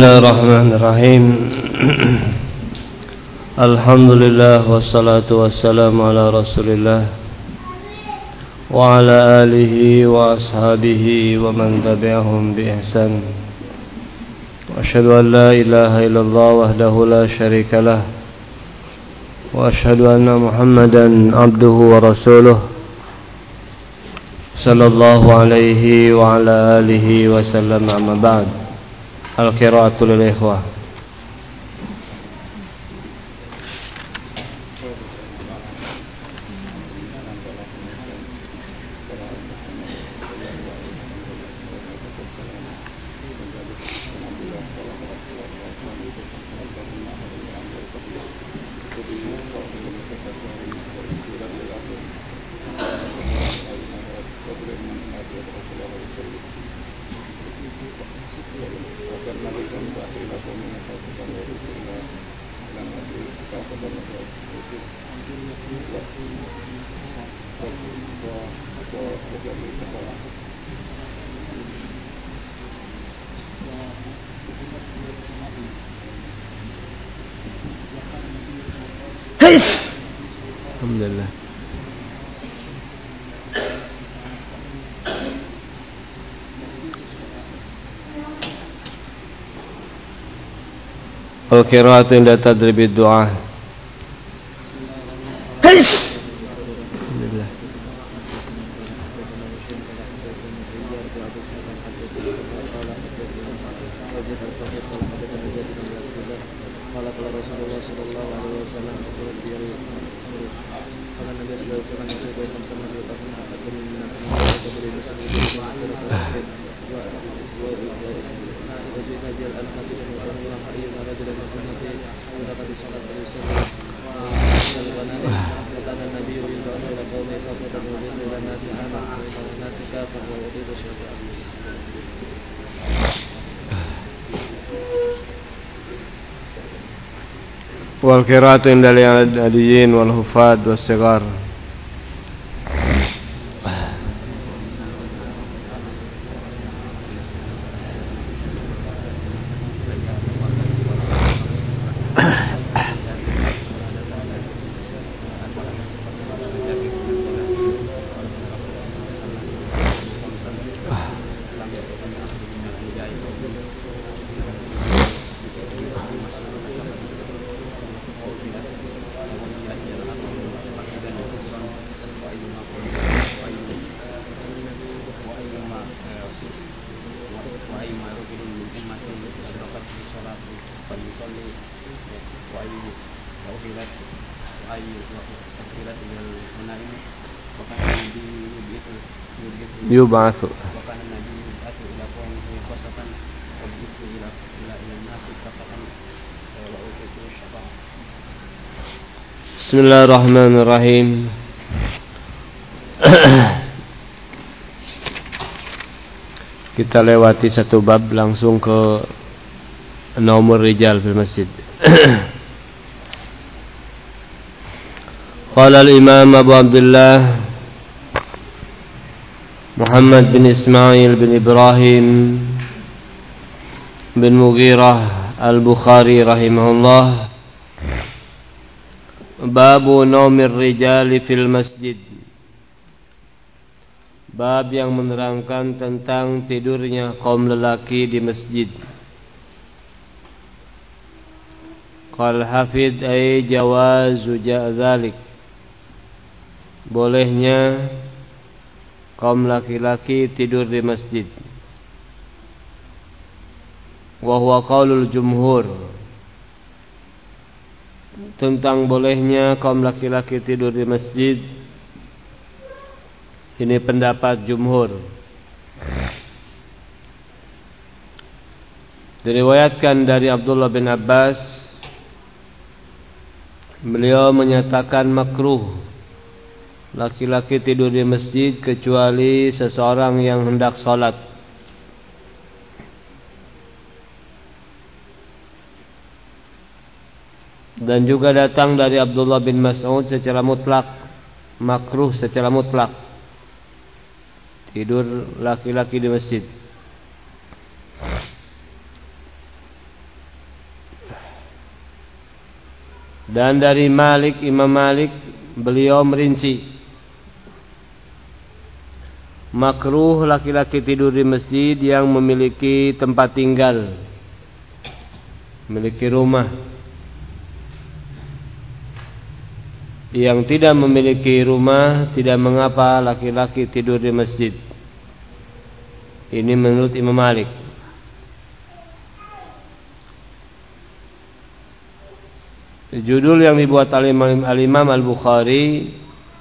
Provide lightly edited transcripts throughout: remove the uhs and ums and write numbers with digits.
Bismillahirrahmanirrahim. Alhamdulillah wassalatu wassalamu ala Rasulillah wa ala alihi wa ashabihi wa man tabi'ahum bi ihsan. Wa asyhadu an la ilaha illallah wahdahu la syarika lah wa asyhadu anna Muhammadan abduhu wa rasuluh sallallahu alaihi wa ala alihi wa sallam, amma ba'd. Al-qira'atu lil ikhwah. Alhamdulillah. Al-qira'atu inda tadribi du'a. Alhamdulillah. Wal qira'atu indal adiyyin wal hufad was sigar. Yub'atsu. Bismillahirrahmanirrahim. Kita lewati satu bab langsung ke nomor rijal fil masjid. Qala al-Imam Abu Abdullah Muhammad bin Ismail bin Ibrahim bin Mughirah al-Bukhari rahimahullah, babu naumir rijali fil masjid. Bab yang menerangkan tentang tidurnya kaum lelaki di masjid. Qal hafid ay jawazu dzalik, bolehnya kaum laki-laki tidur di masjid. Wa huwa qaulul jumhur, tentang bolehnya kaum laki-laki tidur di masjid, ini pendapat jumhur. Diriwayatkan dari Abdullah bin Abbas, beliau menyatakan makruh laki-laki tidur di masjid kecuali seseorang yang hendak sholat. Dan juga datang dari Abdullah bin Mas'ud secara mutlak, makruh secara mutlak tidur laki-laki di masjid. Dan dari Malik, Imam Malik, beliau merinci makruh laki-laki tidur di masjid yang memiliki tempat tinggal, memiliki rumah. Yang tidak memiliki rumah tidak mengapa laki-laki tidur di masjid. Ini menurut Imam Malik. Judul yang dibuat Al-Imam Al-Bukhari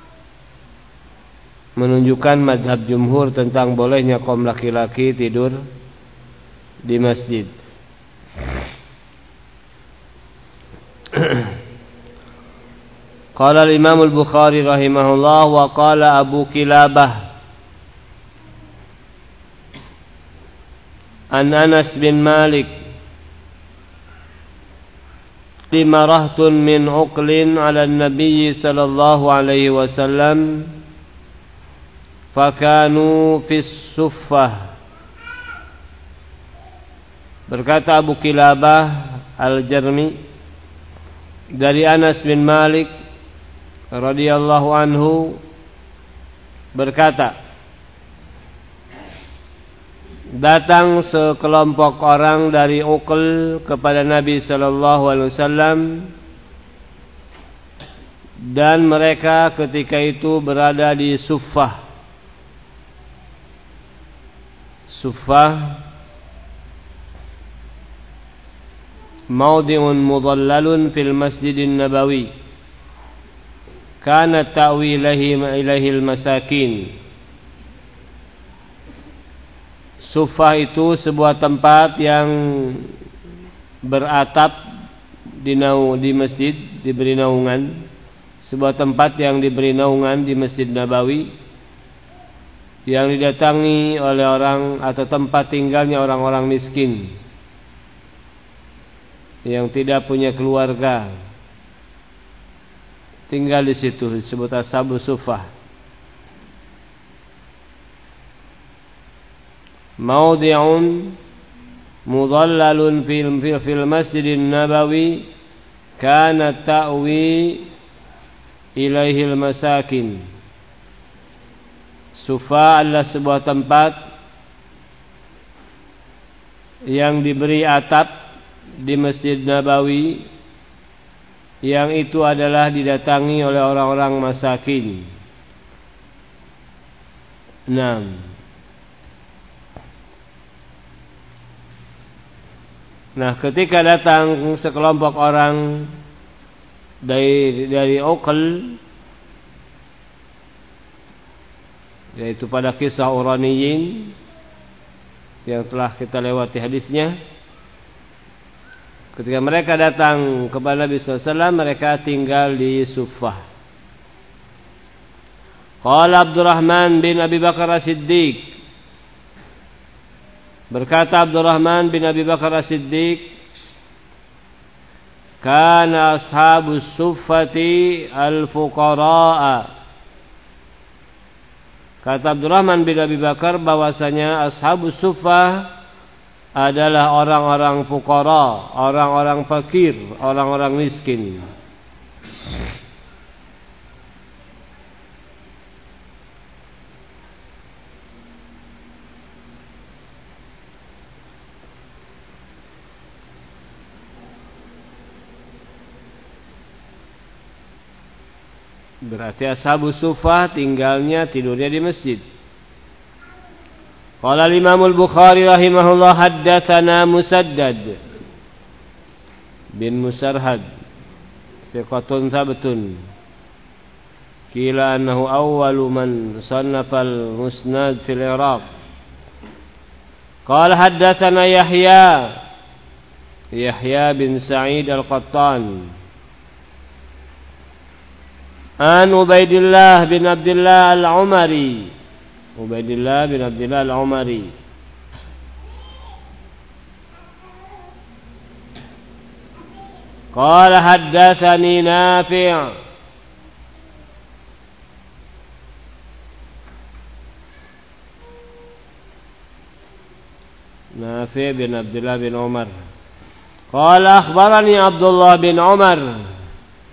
menunjukkan mazhab jumhur tentang bolehnya kaum laki-laki tidur di masjid. Qala al-Imam Al-Bukhari rahimahullah wa qala Abu Kilabah an Anas bin Malik limarahtum min uqlin ala an-nabiy sallallahu alaihi wasallam fakanu fis suffah. Berkata Abu Kilabah Al-Jarmi dari Anas bin Malik radhiyallahu anhu berkata, datang sekelompok orang dari Uql kepada Nabi sallallahu alaihi wasallam dan mereka ketika itu berada di Suffah. Suffah maudhi'un mudallalun fil Masjidin Nabawi kana ta'wi ilaihi al-masakin. Suffah itu sebuah tempat yang beratap di masjid, diberi naungan. Sebuah tempat yang diberi naungan di Masjid Nabawi yang didatangi oleh orang atau tempat tinggalnya orang-orang miskin yang tidak punya keluarga, tinggal di situ, disebut Ashabus Suffah. Maudhi'un mudallalun fil Masjidin Nabawi kana ta'wi ilaihi al-masakin. Suffah adalah sebuah tempat yang diberi atap di Masjid Nabawi yang itu adalah didatangi oleh orang-orang masakin. 6. Nah, ketika datang sekelompok orang dari Uql, yaitu pada kisah Uraniyin yang telah kita lewati hadisnya, ketika mereka datang kepada Nabi SAW, mereka tinggal di Suffah. Qala Abdurrahman bin Abi Bakar As-Siddiq, berkata Abdurrahman bin Abi Bakar As-Siddiq, kana ashabus suffati al-fuqara'a. Kata Abdurrahman bin Abi Bakar bahwasanya ashabus suffah adalah orang-orang fuqara, orang-orang fakir, orang-orang miskin. Berarti ashabus suffah tinggalnya, tidurnya di masjid. Qala al-Imam Al-Bukhari rahimahullah haddatsana Musaddad bin Musarhad thiqatun thabtun qila annahu awwalu man sannafa al-musnad fil Iraq. Qala haddatsana Yahya bin Sa'id Al-Qattan an Ubaidillah bin Abdullah Al-Umari. Ubaidillah bin Abdullah Al-Umari qala haddatsani Nafi' bin Abdullah bin Umar qala akhbarani Abdullah bin Umar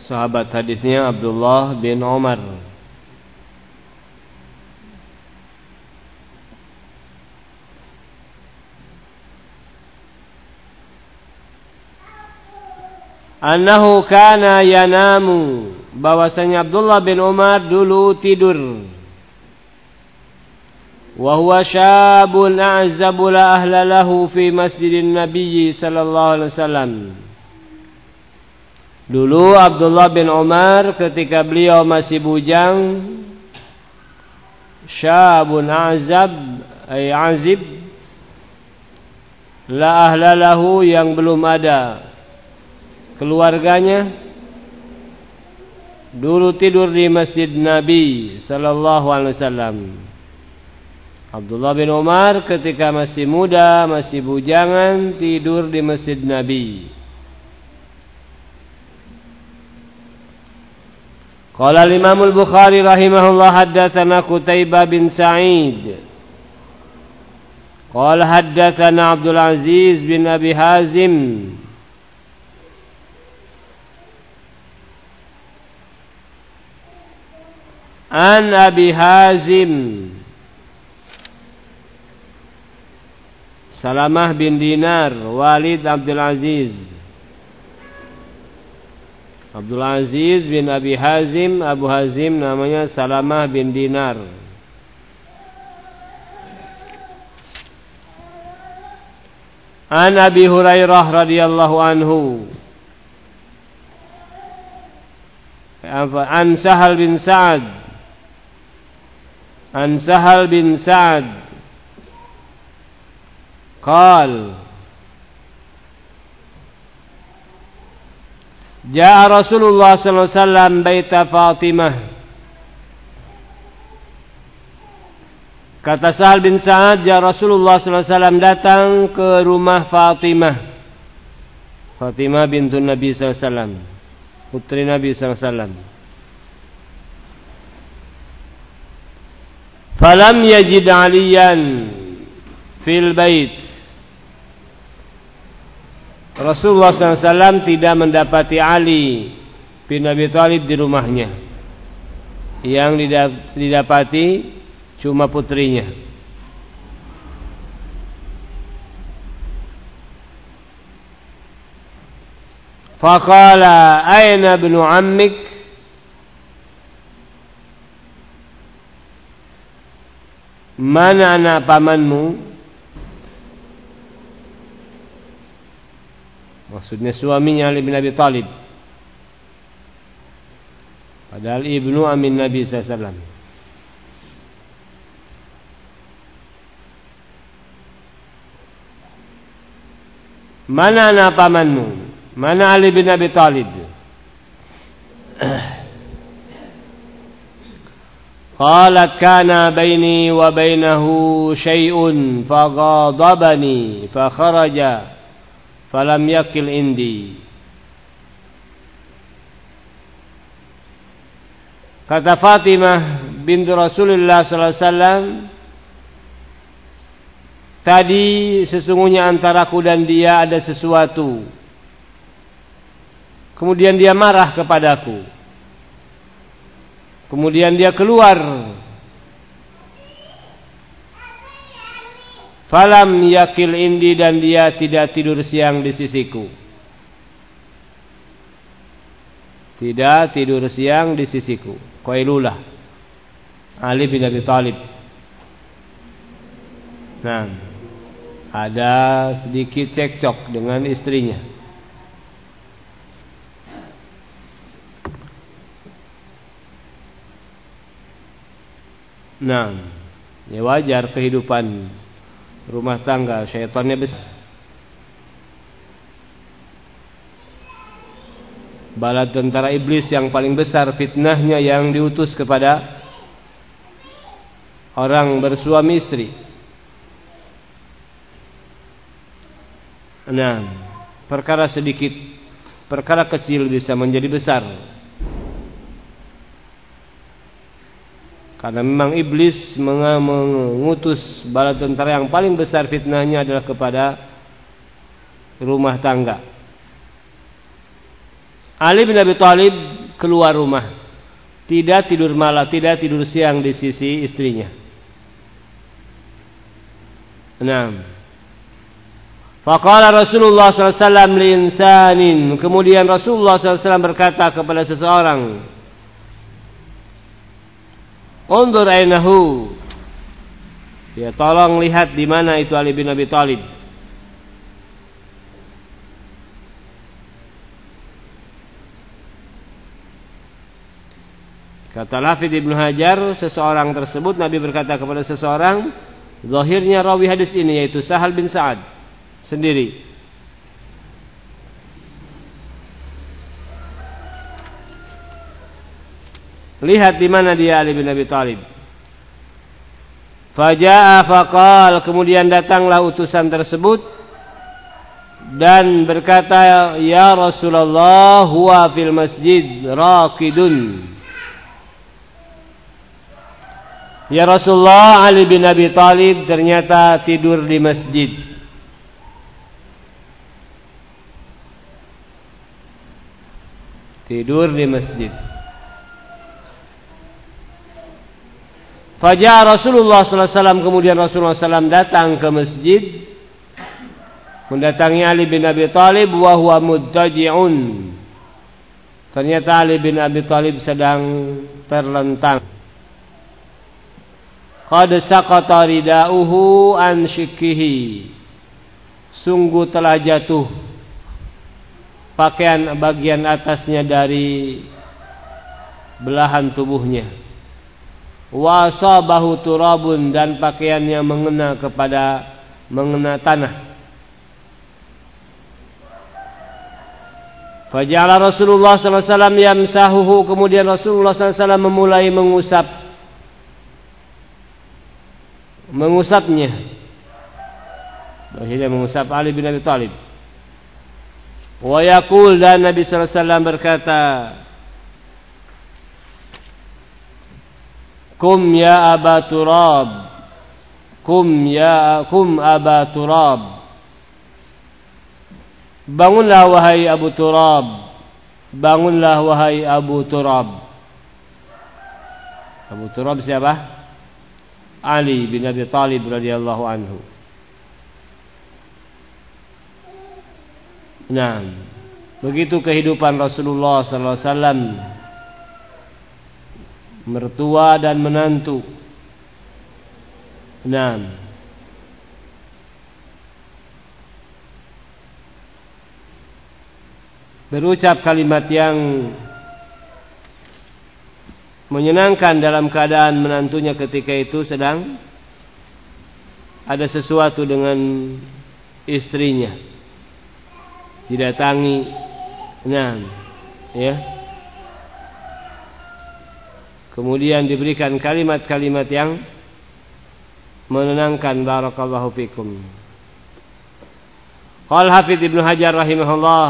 sahabat hadisnya Abdullah bin Umar. Annahu kana yanamu, bahwasanya Abdullah bin Umar dulu tidur. Wa huwa syabun a'zabu la ahla lahu fi masjidin Nabi sallallahu alaihi wasallam. Dulu Abdullah bin Umar ketika beliau masih bujang, syabun a'zab ay azib, la ahla lahu, yang belum ada keluarganya, dulu tidur di masjid Nabi sallallahu alaihi wasallam. Abdullah bin Umar ketika masih muda, masih bujangan, tidur di masjid Nabi. Qala al-Imam al-Bukhari rahimahullah, haddatsana Qutaibah bin Sa'id qala haddatsana Abdul Aziz bin Abi Hazim an Abi Hazim Salamah bin Dinar Walid Abdul Aziz. Abdul Aziz bin Abi Hazim, Abu Hazim namanya Salamah bin Dinar. An Abi Hurairah radhiyallahu anhu, an Sahal bin Sa'ad, an Sahal bin Sa'ad qal jaa Rasulullah sallallahu alaihi wasallam baita Fatimah. Kata Sahal bin Sa'ad, jaa Rasulullah sallallahu alaihi wasallam datang ke rumah Fatimah. Fatimah bintu Nabi sallallahu alaihi wasallam, putri Nabi sallallahu alaihi wasallam. Falam yajid Aliyan fil bait. Rasulullah SAW tidak mendapati Ali bin Abi Thalib di rumahnya. Yang didapati cuma putrinya. Faqala aina ibnu ammik, mana anak pamanmu? Maksudnya suaminya Ali bin Abi Thalib, padahal ibnu amin Nabi SAW. Mana anak pamanmu? Mana Ali bin Abi Thalib? Qalat kana baini wa bainahu syai'un faghadabani fakharaja falam yakil indi. Kata Fatimah bintu Rasulullah sallallahu alaihi wasallam, tadi sesungguhnya antaraku dan dia ada sesuatu. Kemudian dia marah kepadaku. Kemudian dia keluar. Falam yakil indi, dan dia tidak tidur siang di sisiku. Tidak tidur siang di sisiku. Qailulah. Ali bin Abi Thalib. Nah, ada sedikit cekcok dengan istrinya. Nah, ya wajar kehidupan rumah tangga, syaitannya besar. Bala tentara iblis yang paling besar fitnahnya yang diutus kepada orang bersuami istri. Nah, perkara sedikit, perkara kecil bisa menjadi besar. Karena memang iblis mengutus bala tentara yang paling besar fitnahnya adalah kepada rumah tangga. Ali bin Abi Thalib keluar rumah, tidak tidur malam, tidak tidur siang di sisi istrinya. 6. Faqala Rasulullah SAW li insanin, kemudian Rasulullah SAW berkata kepada seseorang, undur ainahu, ya tolong lihat di mana itu Ali bin Abi Thalib. Kata Hafidz Ibnu Hajar, seseorang tersebut, Nabi berkata kepada seseorang, zahirnya rawi hadis ini yaitu Sahal bin Sa'ad sendiri. Lihat di mana dia Ali bin Abi Thalib. Faja'a faqal, kemudian datanglah utusan tersebut dan berkata, ya Rasulullah, huwa fil masjid raqidun. Ya Rasulullah, Ali bin Abi Thalib ternyata tidur di masjid. Tidur di masjid. Fajar Rasulullah SAW, kemudian Rasulullah SAW datang ke masjid, mendatangi Ali bin Abi Thalib, wa huwa muttaji'un. Ternyata Ali bin Abi Thalib sedang terlentang. Qad saqata ridauhu an shikkihi, sungguh telah jatuh pakaian bagian atasnya dari belahan tubuhnya. Wa asabahu turabun, dan pakaiannya mengena tanah. Faja'ala Rasulullah sallallahu alaihi wasallam yamsahuhu, kemudian Rasulullah sallallahu alaihi wasallam memulai mengusapnya. Akhirnya mengusap Ali bin Abi Thalib. Wa yaqul, dan Nabi sallallahu alaihi wasallam berkata, kum ya Aba Turab, kum Aba Turab, bangunlah wahai Abu Turab, bangunlah wahai Abu Turab. Abu Turab siapa? Ali bin Abi Thalib radhiyallahu anhu. Nah, begitu kehidupan Rasulullah sallallahu alaihi wasallam, mertua dan menantu. Nah, berucap kalimat yang menyenangkan dalam keadaan menantunya ketika itu sedang ada sesuatu dengan istrinya, didatangi. Nah, ya. Kemudian diberikan kalimat-kalimat yang menenangkan. Barakallahu fikum. Qala Hafidz Ibnu Hajar rahimahullah,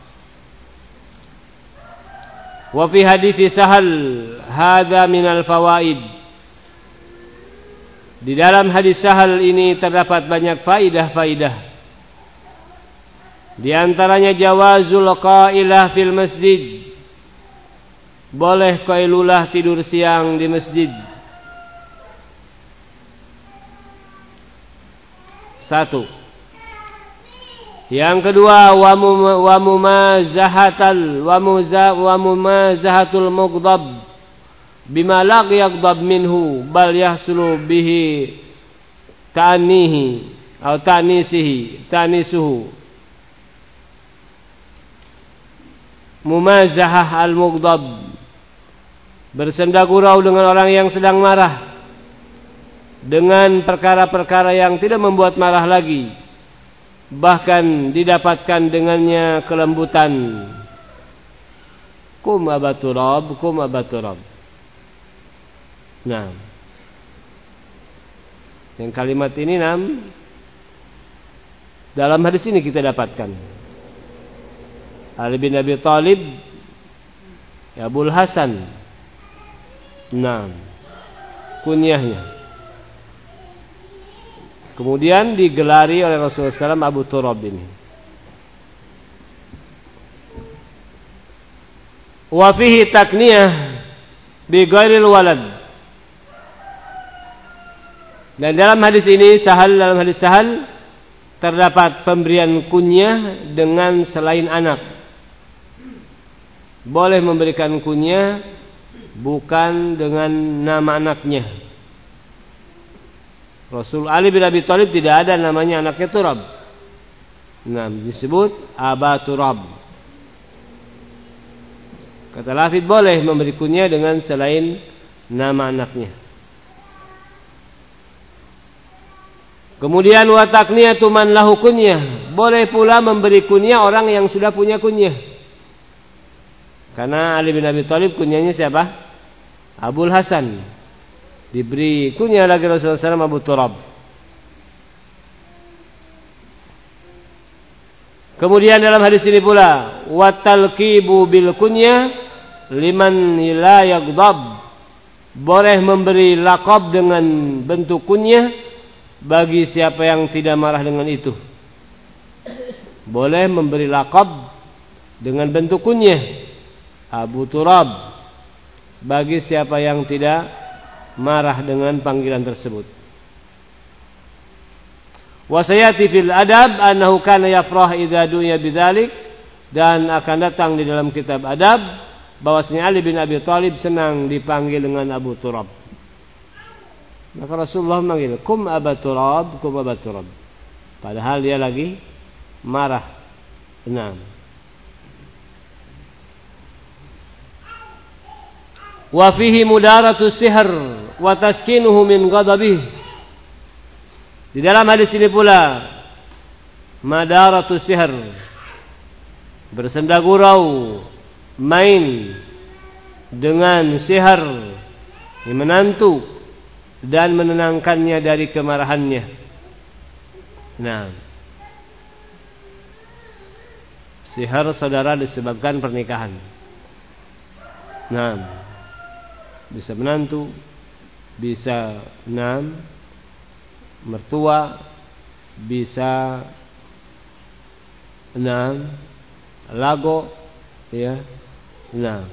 wa fi hadits Sahal hadza minal fawaid. Di dalam hadis Sahal ini terdapat banyak faidah-faidah. Di antaranya jawazul qailah fil masjid. Boleh qailulah, tidur siang di masjid. 1. Yang kedua, wa mumazahatul mughdab bima la yaghdab minhu bal yahsulu bihi ta'nisuhu. Mumazahah al-mughdab, bersenda gurau dengan orang yang sedang marah dengan perkara-perkara yang tidak membuat marah lagi, bahkan didapatkan dengannya kelembutan. Kum abaturab, kum abaturab. Nah, yang kalimat ini dalam hadis ini kita dapatkan. Ali bin Abi Thalib, Abul Hasan. Nah, kunyahnya. Kemudian digelari oleh Rasulullah SAW Abu Turab ini. Wa fihi takniyah bi ghairil walad. Dan dalam hadis ini dalam hadis Sahal terdapat pemberian kunyah dengan selain anak. Boleh memberikan kunyah bukan dengan nama anaknya. Rasul Ali bin Abi Thalib tidak ada namanya anaknya Turab. Nah, disebut Aba Turab. Kata Lafidh boleh memberi kunyah dengan selain nama anaknya. Kemudian wa takniyatu man lahu kunyah. Boleh pula memberi kunyah orang yang sudah punya kunyah. Karena Ali bin Abi Thalib kunyahnya siapa? Abul Hasan. Diberi kunyah lagi Rasulullah SAW Abu Turab. Kemudian dalam hadis ini pula wa talqibu bil kunyah liman la yaghdab. Boleh memberi laqab dengan bentuk kunyah bagi siapa yang tidak marah dengan itu. Boleh memberi laqab dengan bentuk kunyah Abu Turab bagi siapa yang tidak marah dengan panggilan tersebut. Wa sayati fil adab annahu kana yafrah idza du'iya bidzalik, dan akan datang di dalam kitab adab bahwasanya Ali bin Abi Thalib senang dipanggil dengan Abu Turab. Maka Rasulullah memanggil kum Abu Turab, kum Abu Turab. Padahal dia lagi marah. Nah. Wa fihi mudaratu sihr wa taskinuhu min ghadabihi. Di dalam hadis ini pula madaratu sihr, bersenda gurau, main dengan sihir yang menantu dan menenangkannya dari kemarahannya. Nah, sihir saudara disebabkan pernikahan. Nah, bisa menantu, bisa mertua, bisa lago, ya. Nah.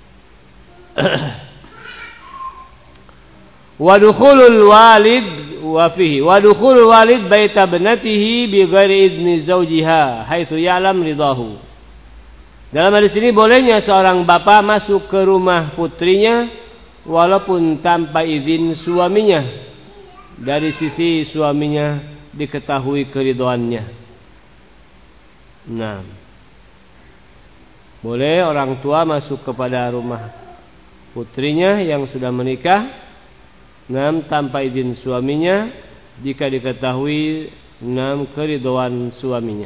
Wa dukhulul walid wa fihi wa dukhulul walid baita ibnatihi bi ghairi idni zawjiha haitsu ya'lam ridahu. Dalam hadis ini bolehnya seorang bapak masuk ke rumah putrinya walaupun tanpa izin suaminya, dari sisi suaminya diketahui keridhoannya. Nah, boleh orang tua masuk kepada rumah putrinya yang sudah menikah, tanpa izin suaminya jika diketahui keridhoan suaminya.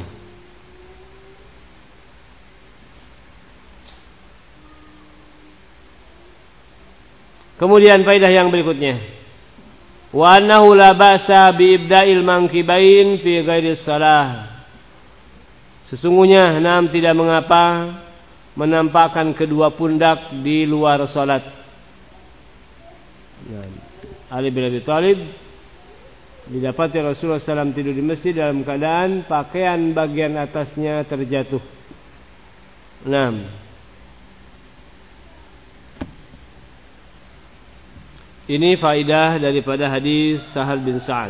Kemudian faedah yang berikutnya, wa annahu la ba'sa bi ibda'il mankibain fi ghairi shalah. Sesungguhnya tidak mengapa menampakkan kedua pundak di luar salat. Ali bin Abi Thalib didapati Rasulullah SAW tidur di masjid dalam keadaan pakaian bagian atasnya terjatuh. Ini faidah daripada hadis Sahal bin Sa'ad.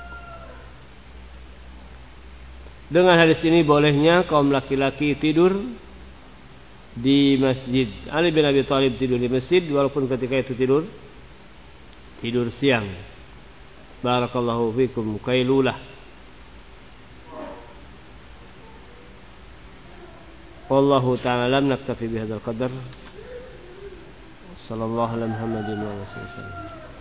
Dengan hadis ini bolehnya kaum laki-laki tidur di masjid. Ali bin Abi Thalib tidur di masjid walaupun ketika itu tidur siang. Barakallahu fikum qailulah. Wallahu ta'ala lam naktafi bihadzal qadar. Sallallahu alaihi Muhammadin wa sallam.